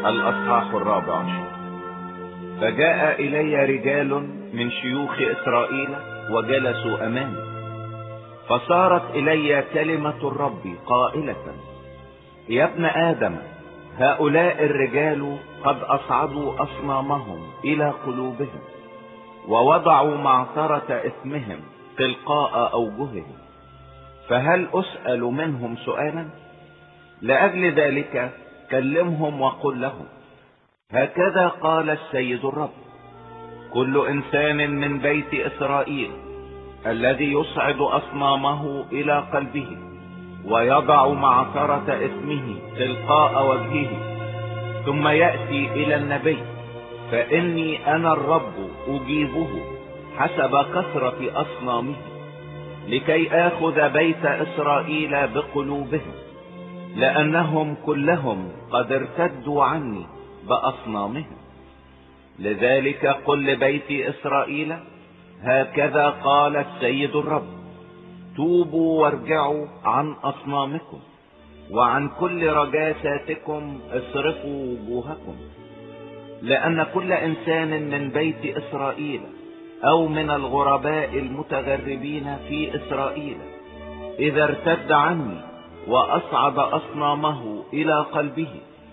الأصحاح 14. فجاء إلي رجال من شيوخ إسرائيل وجلسوا أمامي، فصارت إلي كلمة الرب قائلة: يا ابن آدم، هؤلاء الرجال قد أصعدوا أصنامهم إلى قلوبهم، ووضعوا معثرة إثمهم تلقاء أوجههم، فهل أسأل منهم سؤالا؟ لأجل ذلك كلمهم وقل لهم: هكذا قال السيد الرب: كل إنسان من بيت إسرائيل الذي يصعد أصنامه إلى قلبه ويضع معثرة إثمه تلقاء وجهه ثم يأتي إلى النبي، فإني أنا الرب أجيبه حسب كثرة أصنامه، لكي آخذ بيت إسرائيل بقلوبهم، لأنهم كلهم قد ارتدوا عني بأصنامهم. لذلك قل لبيت إسرائيل: هكذا قال السيد الرب: توبوا وارجعوا عن أصنامكم، وعن كل رجاساتكم اصرفوا وجوهكم، لأن كل إنسان من بيت إسرائيل أو من الغرباء المتغربين في إسرائيل إذا ارتد عني وأصعد أصنامه إلى قلبه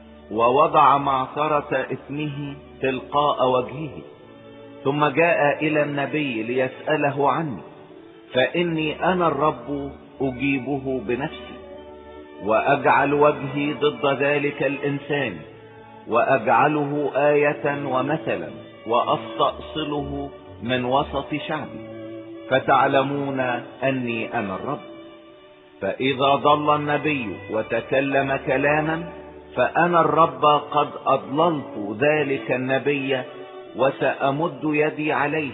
ووضع معثرة إثمه تلقاء وجهه ثم جاء إلى النبي ليسأله عني، فإني أنا الرب أجيبه بنفسي، وأجعل وجهي ضد ذلك الإنسان، وأجعله آية ومثلا، وأستأصله من وسط شعبي، فتعلمون أني أنا الرب. فإذا ضل النبي وتكلم كلاما، فأنا الرب قد أضللت ذلك النبي، وسأمد يدي عليه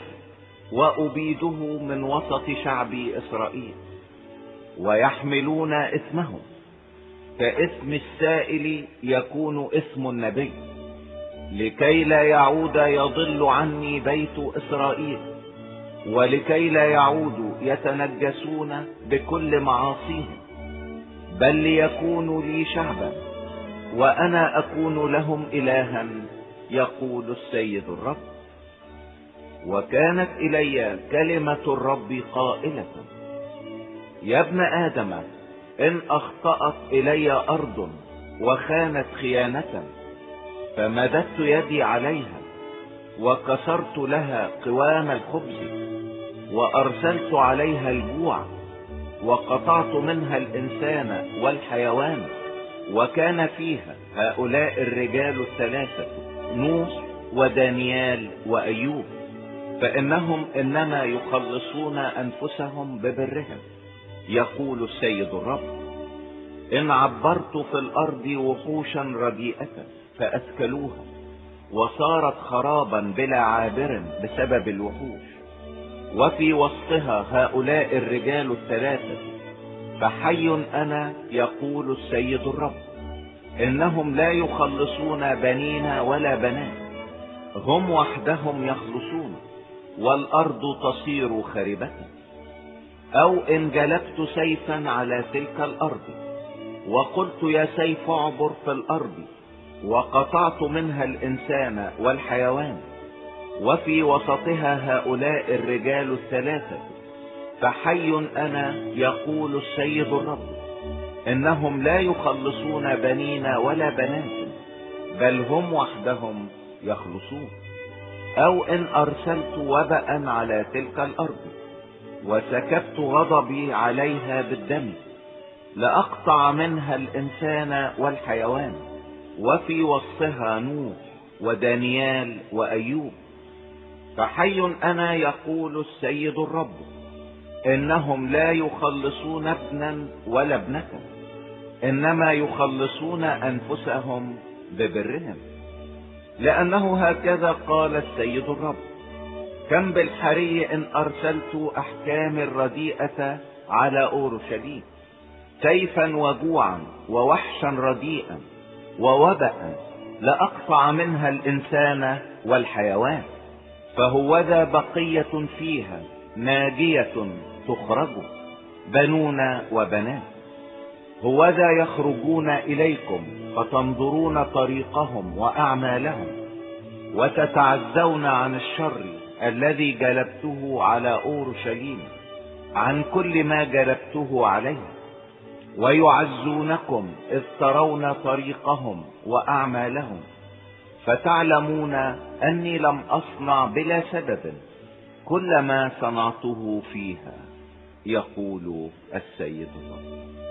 وأبيده من وسط شعبي إسرائيل، ويحملون إثمهم، كإثم السائل يكون إثم النبي، لكي لا يعود يضل عني بيت إسرائيل، ولكي لا يعودوا يتنجسون بكل معاصيهم، بل ليكونوا لي شعبا وأنا أكون لهم إلها، يقول السيد الرب. وكانت إلي كلمة الرب قائلة: يا ابن آدم، إن أخطأت إلي أرض وخانت خيانة، فمددت يدي عليها وكسرت لها قوام الخبز، وأرسلت عليها الجوع، وقطعت منها الإنسان والحيوان، وكان فيها هؤلاء الرجال الثلاثة: نوح ودانيال وأيوب، فإنهم إنما يخلصون أنفسهم ببرهم، يقول السيد الرب. إن عبرت في الأرض وحوشا رديئة فأثكلوها، وصارت خرابا بلا عابر بسبب الوحوش، وفي وسطها هؤلاء الرجال الثلاثة، فحي أنا، يقول السيد الرب، إنهم لا يخلصون بنين ولا بنات، هم وحدهم يخلصون، والأرض تصير خربة. أو إن جلبت سيفا على تلك الأرض وقلت: يا سيف اعبر في الأرض، وقطعت منها الإنسان والحيوان، وفي وسطها هؤلاء الرجال الثلاثة، فحي أنا، يقول السيد الرب، إنهم لا يخلصون بنين ولا بنات، بل هم وحدهم يخلصون. أو إن أرسلت وباء على تلك الأرض وسكبت غضبي عليها بالدم، لأقطع منها الإنسان والحيوان، وفي وسطها نوح ودانيال وأيوب، فحي أنا، يقول السيد الرب، إنهم لا يخلصون ابنا ولا ابنة، إنما يخلصون أنفسهم ببرهم، لأنه هكذا قال السيد الرب: كم بالحري إن أرسلت أحكام الرديئة على أورشليم، سيفا وجوعا ووحشا رديئا ووباء، لأقطع منها الإنسان والحيوان، فهوذا بقية فيها ناجية تخرج، بنون وبنات، هوذا يخرجون إليكم فتنظرون طريقهم وأعمالهم، وتتعزون عن الشر الذي جلبته على أورشليم عن كل ما جلبته عليه، ويعزونكم إذ ترون طريقهم وأعمالهم، فتعلمون أني لم أصنع بلا سبب كل ما صنعته فيها، يقول السيد الله.